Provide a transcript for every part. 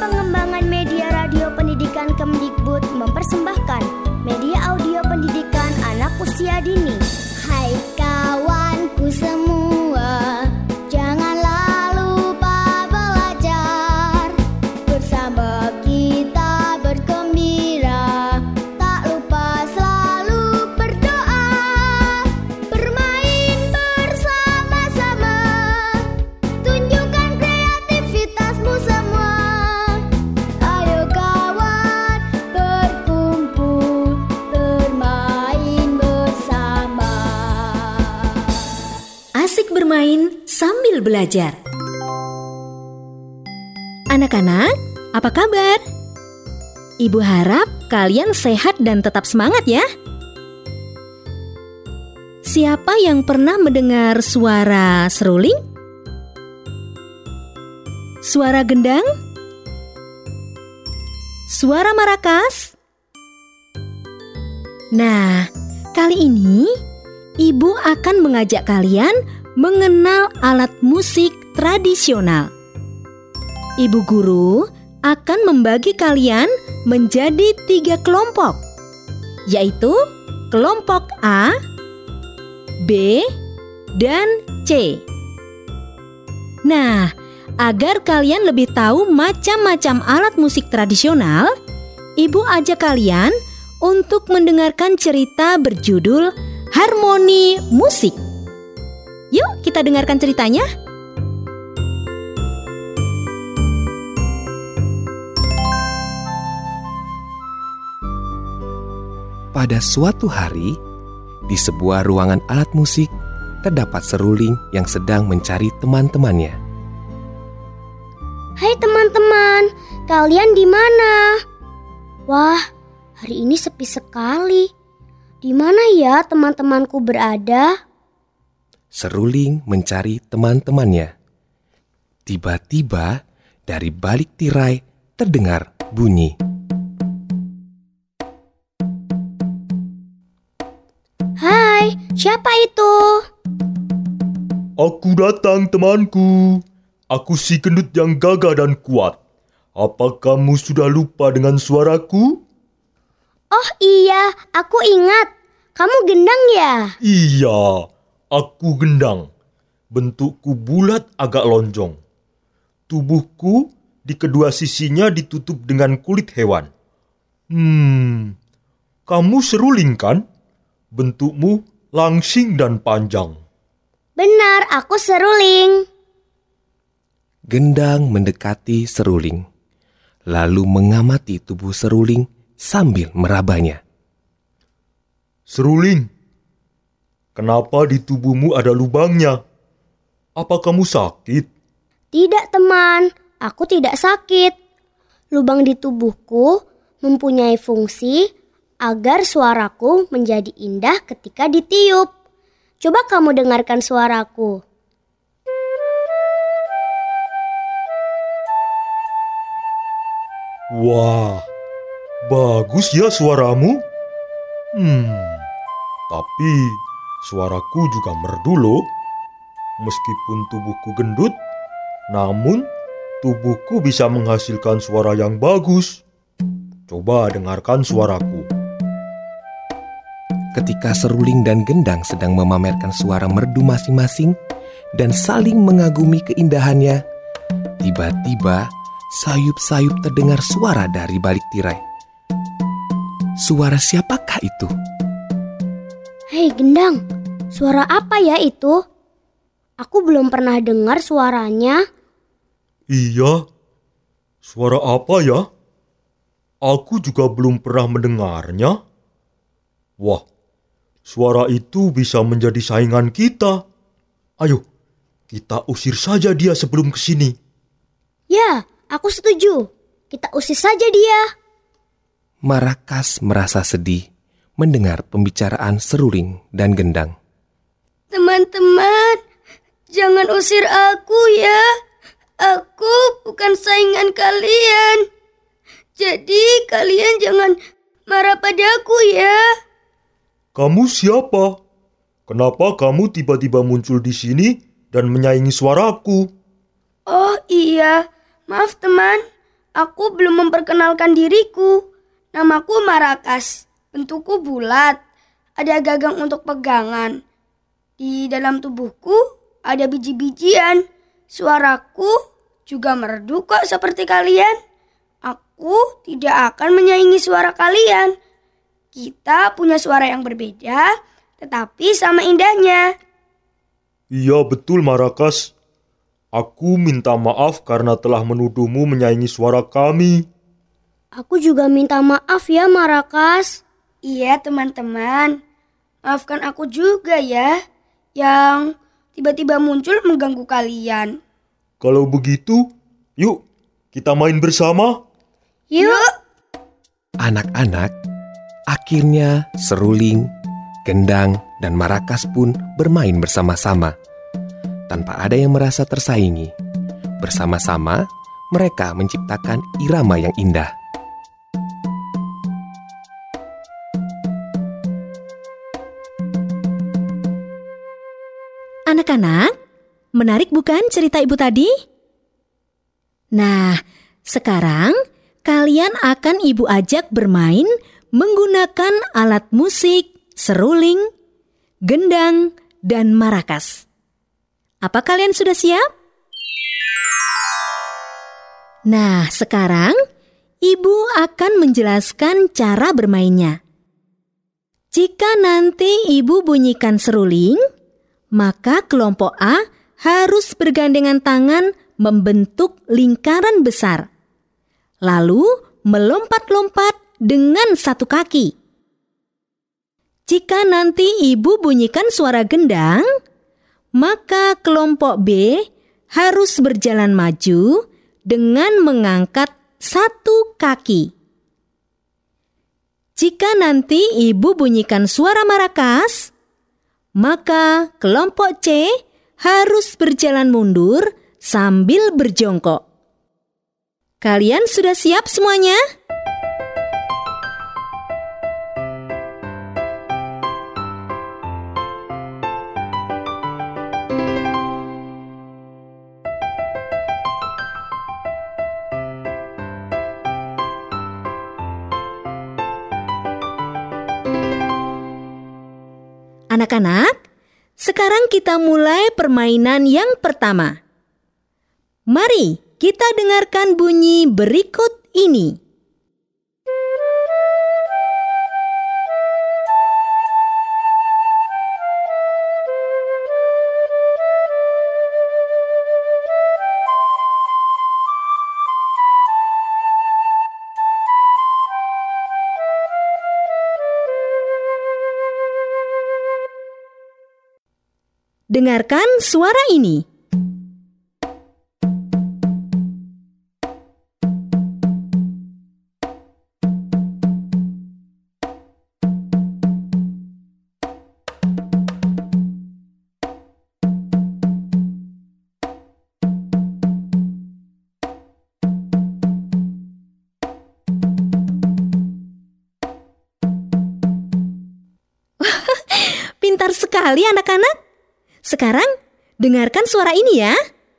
Pengembangan Media Radio Pendidikan Kemdikbud mempersembahkan media audio pendidikan anak usia dini. Hai kawanku semua, janganlah lupa belajar. Bersama kita bergembira, tak lupa selalu berdoa. Bermain bersama-sama, tunjukkan kreativitasmu semua. Ayo kawan, berkumpul, bermain bersama. Asik bermain sambil belajar. Anak-anak, apa kabar? Ibu harap kalian sehat dan tetap semangat ya. Siapa yang pernah mendengar suara seruling? Suara gendang? Suara marakas? Nah, kali ini Ibu akan mengajak kalian mengenal alat musik tradisional. Ibu guru akan membagi kalian menjadi 3 kelompok, yaitu kelompok A, B, dan C. Nah, agar kalian lebih tahu macam-macam alat musik tradisional, Ibu ajak kalian untuk mendengarkan cerita berjudul Harmoni Musik. Yuk kita dengarkan ceritanya. Pada suatu hari, di sebuah ruangan alat musik, terdapat seruling yang sedang mencari teman-temannya. Hai teman-teman, kalian di mana? Wah, hari ini sepi sekali. Di mana ya teman-temanku berada? Seruling mencari teman-temannya. Tiba-tiba, dari balik tirai terdengar bunyi. Hai, siapa itu? Aku datang temanku. Aku si gendut yang gagah dan kuat. Apa kamu sudah lupa dengan suaraku? Oh iya, aku ingat. Kamu gendang ya? Iya, aku gendang. Bentukku bulat agak lonjong. Tubuhku di kedua sisinya ditutup dengan kulit hewan. Kamu seruling kan? Bentukmu langsing dan panjang. Benar, aku seruling. Gendang mendekati seruling, lalu mengamati tubuh seruling sambil merabanya. Seruling, kenapa di tubuhmu ada lubangnya? Apa kamu sakit? Tidak teman, aku tidak sakit. Lubang di tubuhku mempunyai fungsi agar suaraku menjadi indah ketika ditiup. Coba kamu dengarkan suaraku. Wah, bagus ya suaramu. Tapi suaraku juga merdu loh. Meskipun tubuhku gendut, namun tubuhku bisa menghasilkan suara yang bagus. Coba dengarkan suaraku. Ketika seruling dan gendang sedang memamerkan suara merdu masing-masing dan saling mengagumi keindahannya, tiba-tiba sayup-sayup terdengar suara dari balik tirai. Suara siapakah itu? Hei gendang, suara apa ya itu? Aku belum pernah dengar suaranya. Iya, suara apa ya? Aku juga belum pernah mendengarnya. Wah, suara itu bisa menjadi saingan kita. Ayo, kita usir saja dia sebelum kesini. Ya, aku setuju. Kita usir saja dia. Marakas merasa sedih mendengar pembicaraan seruling dan gendang. Teman-teman, jangan usir aku ya. Aku bukan saingan kalian. Jadi kalian jangan marah padaku ya. Kamu siapa? Kenapa kamu tiba-tiba muncul di sini dan menyaingi suaraku? Oh iya, maaf teman. Aku belum memperkenalkan diriku. Namaku Marakas. Bentukku bulat. Ada gagang untuk pegangan. Di dalam tubuhku ada biji-bijian. Suaraku juga merdu kok seperti kalian. Aku tidak akan menyaingi suara kalian. Kita punya suara yang berbeda, tetapi sama indahnya. Iya betul Marakas. Aku minta maaf karena telah menuduhmu menyaingi suara kami. Aku juga minta maaf ya, Marakas. Iya teman-teman, maafkan aku juga ya, yang tiba-tiba muncul mengganggu kalian. Kalau begitu, yuk kita main bersama. Yuk! Anak-anak, akhirnya seruling, gendang, dan Marakas pun bermain bersama-sama. Tanpa ada yang merasa tersaingi. Bersama-sama, mereka menciptakan irama yang indah. Anak-anak, menarik bukan cerita ibu tadi? Nah, sekarang kalian akan ibu ajak bermain menggunakan alat musik, seruling, gendang, dan marakas. Apa kalian sudah siap? Nah, sekarang ibu akan menjelaskan cara bermainnya. Jika nanti ibu bunyikan seruling, maka kelompok A harus bergandengan tangan membentuk lingkaran besar. Lalu melompat-lompat dengan satu kaki. Jika nanti ibu bunyikan suara gendang, maka kelompok B harus berjalan maju dengan mengangkat satu kaki. Jika nanti ibu bunyikan suara marakas, maka kelompok C harus berjalan mundur sambil berjongkok. Kalian sudah siap semuanya? Anak-anak, sekarang kita mulai permainan yang pertama. Mari kita dengarkan bunyi berikut ini. Dengarkan suara ini. Pintar sekali anak-anak. Sekarang, dengarkan suara ini ya.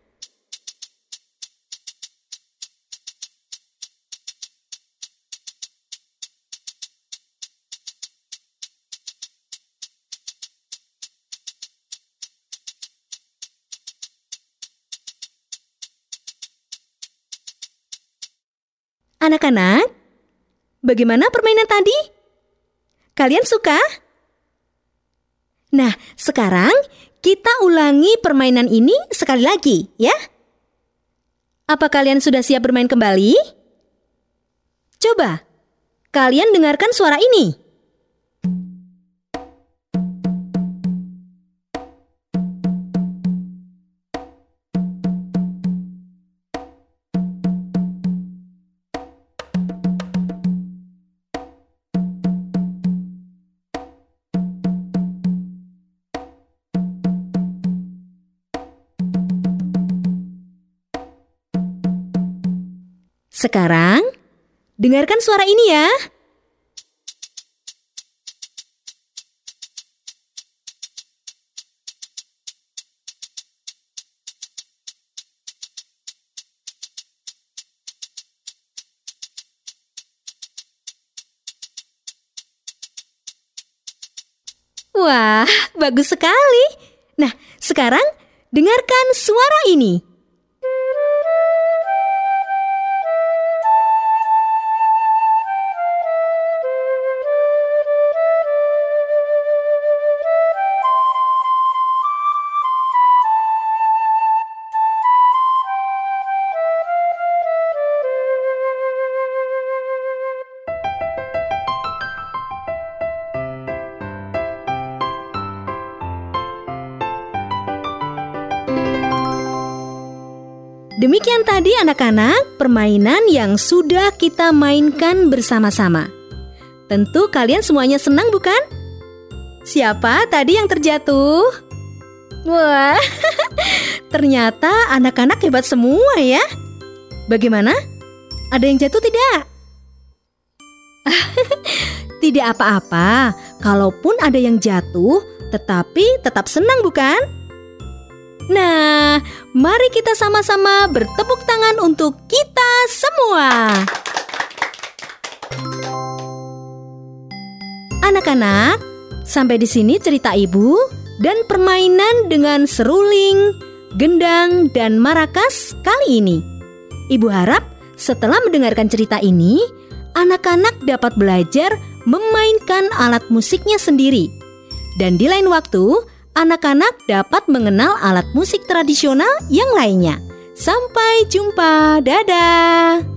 Anak-anak, bagaimana permainan tadi? Kalian suka? Nah, sekarang kita ulangi permainan ini sekali lagi, ya. Apa kalian sudah siap bermain kembali? Coba, kalian dengarkan suara ini. Sekarang, dengarkan suara ini ya. Wah, bagus sekali. Nah, sekarang dengarkan suara ini. Demikian tadi anak-anak permainan yang sudah kita mainkan bersama-sama. Tentu kalian semuanya senang bukan? Siapa tadi yang terjatuh? Wah, ternyata anak-anak hebat semua ya. Bagaimana? Ada yang jatuh tidak? Tidak apa-apa, kalaupun ada yang jatuh, tetapi tetap senang bukan? Nah, mari kita sama-sama bertepuk tangan untuk kita semua. Anak-anak, sampai di sini cerita ibu dan permainan dengan seruling, gendang, dan marakas kali ini. Ibu harap setelah mendengarkan cerita ini, anak-anak dapat belajar memainkan alat musiknya sendiri. Dan di lain waktu, anak-anak dapat mengenal alat musik tradisional yang lainnya. Sampai jumpa, dadah!